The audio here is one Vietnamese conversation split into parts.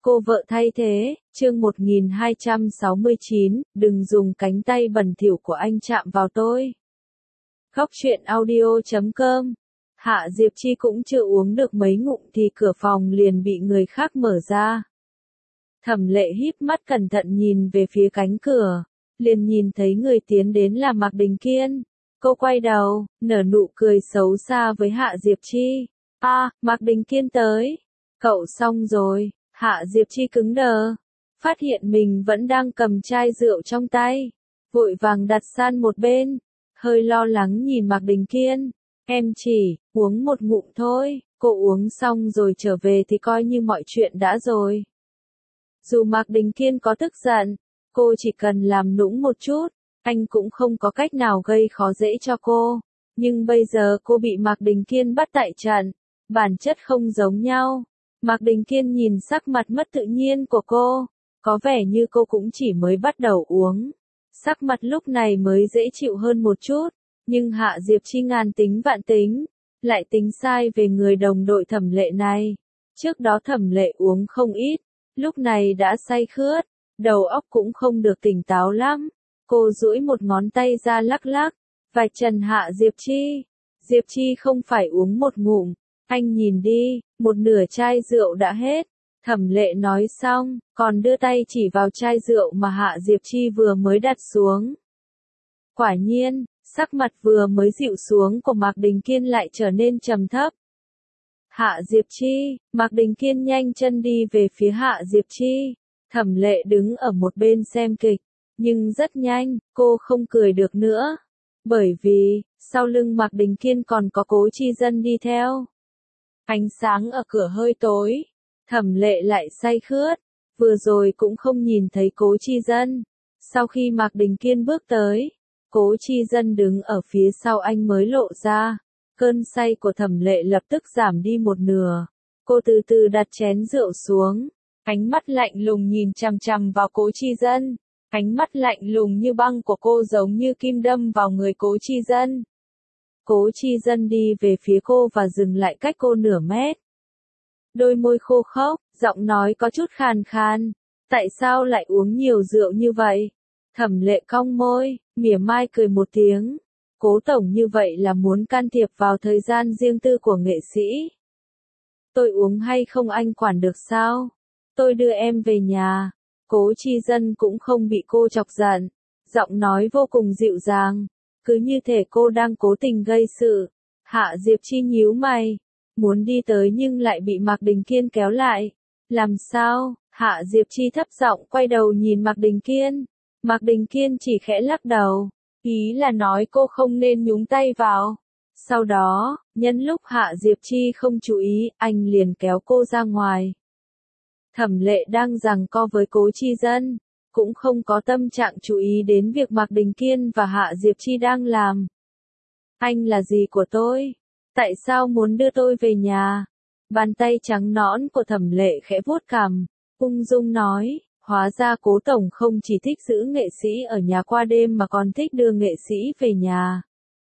Cô vợ thay thế, chương 1269, đừng dùng cánh tay bẩn thỉu của anh chạm vào tôi. Khóc chuyện audio.com. Hạ Diệp Chi cũng chưa uống được mấy ngụm thì cửa phòng liền bị người khác mở ra. Thẩm Lệ híp mắt cẩn thận nhìn về phía cánh cửa, liền nhìn thấy người tiến đến là Mạc Đình Kiên. Cô quay đầu, nở nụ cười xấu xa với Hạ Diệp Chi. Mạc Đình Kiên tới. Cậu xong rồi. Hạ Diệp Chi cứng đờ, phát hiện mình vẫn đang cầm chai rượu trong tay, vội vàng đặt sang một bên, hơi lo lắng nhìn Mạc Đình Kiên. Em chỉ uống một ngụm thôi, cô uống xong rồi trở về thì coi như mọi chuyện đã rồi. Dù Mạc Đình Kiên có tức giận, cô chỉ cần làm nũng một chút, anh cũng không có cách nào gây khó dễ cho cô. Nhưng bây giờ cô bị Mạc Đình Kiên bắt tại trận, bản chất không giống nhau. Mạc Đình Kiên nhìn sắc mặt mất tự nhiên của cô, có vẻ như cô cũng chỉ mới bắt đầu uống. Sắc mặt lúc này mới dễ chịu hơn một chút, nhưng Hạ Diệp Chi ngàn tính vạn tính, lại tính sai về người đồng đội Thẩm Lệ này. Trước đó Thẩm Lệ uống không ít, lúc này đã say khướt, đầu óc cũng không được tỉnh táo lắm. Cô duỗi một ngón tay ra lắc lắc, vạch trần Hạ Diệp Chi. Diệp Chi không phải uống một ngụm. Anh nhìn đi, một nửa chai rượu đã hết. Thẩm Lệ nói xong, còn đưa tay chỉ vào chai rượu mà Hạ Diệp Chi vừa mới đặt xuống. Quả nhiên, sắc mặt vừa mới dịu xuống của Mạc Đình Kiên lại trở nên trầm thấp. Hạ Diệp Chi, Mạc Đình Kiên nhanh chân đi về phía Hạ Diệp Chi. Thẩm Lệ đứng ở một bên xem kịch, nhưng rất nhanh, cô không cười được nữa. Bởi vì, sau lưng Mạc Đình Kiên còn có Cố Chi Dân đi theo. Ánh sáng ở cửa hơi tối, Thẩm Lệ lại say khướt, vừa rồi cũng không nhìn thấy Cố Chi Dân. Sau khi Mạc Đình Kiên bước tới, Cố Chi Dân đứng ở phía sau anh mới lộ ra. Cơn say của Thẩm Lệ lập tức giảm đi một nửa. Cô từ từ đặt chén rượu xuống, ánh mắt lạnh lùng nhìn chằm chằm vào Cố Chi Dân. Ánh mắt lạnh lùng như băng của cô giống như kim đâm vào người Cố Chi Dân. Cố Chi Dân đi về phía cô và dừng lại cách cô nửa mét. Đôi môi khô khốc, giọng nói có chút khàn khàn. Tại sao lại uống nhiều rượu như vậy? Thẩm Lệ cong môi, mỉa mai cười một tiếng. Cố tổng như vậy là muốn can thiệp vào thời gian riêng tư của nghệ sĩ. Tôi uống hay không anh quản được sao? Tôi đưa em về nhà. Cố Chi Dân cũng không bị cô chọc giận. Giọng nói vô cùng dịu dàng. Cứ như thể cô đang cố tình gây sự. Hạ Diệp Chi nhíu mày, muốn đi tới nhưng lại bị Mạc Đình Kiên kéo lại. Làm sao? Hạ Diệp Chi thấp giọng quay đầu nhìn Mạc Đình Kiên. Mạc Đình Kiên chỉ khẽ lắc đầu, ý là nói cô không nên nhúng tay vào. Sau đó, nhân lúc Hạ Diệp Chi không chú ý, anh liền kéo cô ra ngoài. Thẩm Lệ đang giằng co với Cố Chi Dân, cũng không có tâm trạng chú ý đến việc Mạc Đình Kiên và Hạ Diệp Chi đang làm. Anh là gì của tôi? Tại sao muốn đưa tôi về nhà? Bàn tay trắng nõn của Thẩm Lệ khẽ vuốt cằm, ung dung nói, hóa ra Cố tổng không chỉ thích giữ nghệ sĩ ở nhà qua đêm mà còn thích đưa nghệ sĩ về nhà.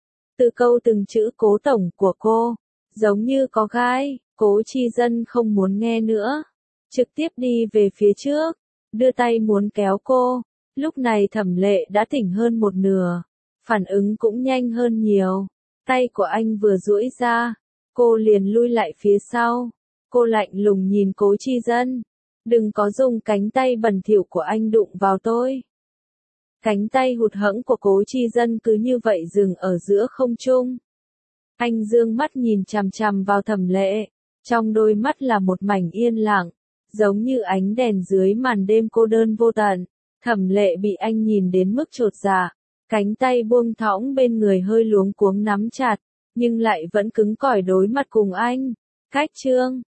Từ câu từng chữ Cố tổng của cô, giống như có gai. Cố Chi Dân không muốn nghe nữa, trực tiếp đi về phía trước, đưa tay muốn kéo cô. Lúc này Thẩm Lệ đã tỉnh hơn một nửa, phản ứng cũng nhanh hơn nhiều. Tay của anh vừa duỗi ra, cô liền lui lại phía sau. Cô lạnh lùng nhìn Cố Chi Dân. Đừng có dùng cánh tay bẩn thỉu của anh đụng vào tôi. Cánh tay hụt hẫng của Cố Chi Dân cứ như vậy dừng ở giữa không trung. Anh dương mắt nhìn chằm chằm vào Thẩm Lệ, trong đôi mắt là một mảnh yên lặng, giống như ánh đèn dưới màn đêm cô đơn vô tận. Thẩm Lệ bị anh nhìn đến mức chột dạ, cánh tay buông thõng bên người hơi luống cuống nắm chặt, nhưng lại vẫn cứng cỏi đối mặt cùng anh. Cách chương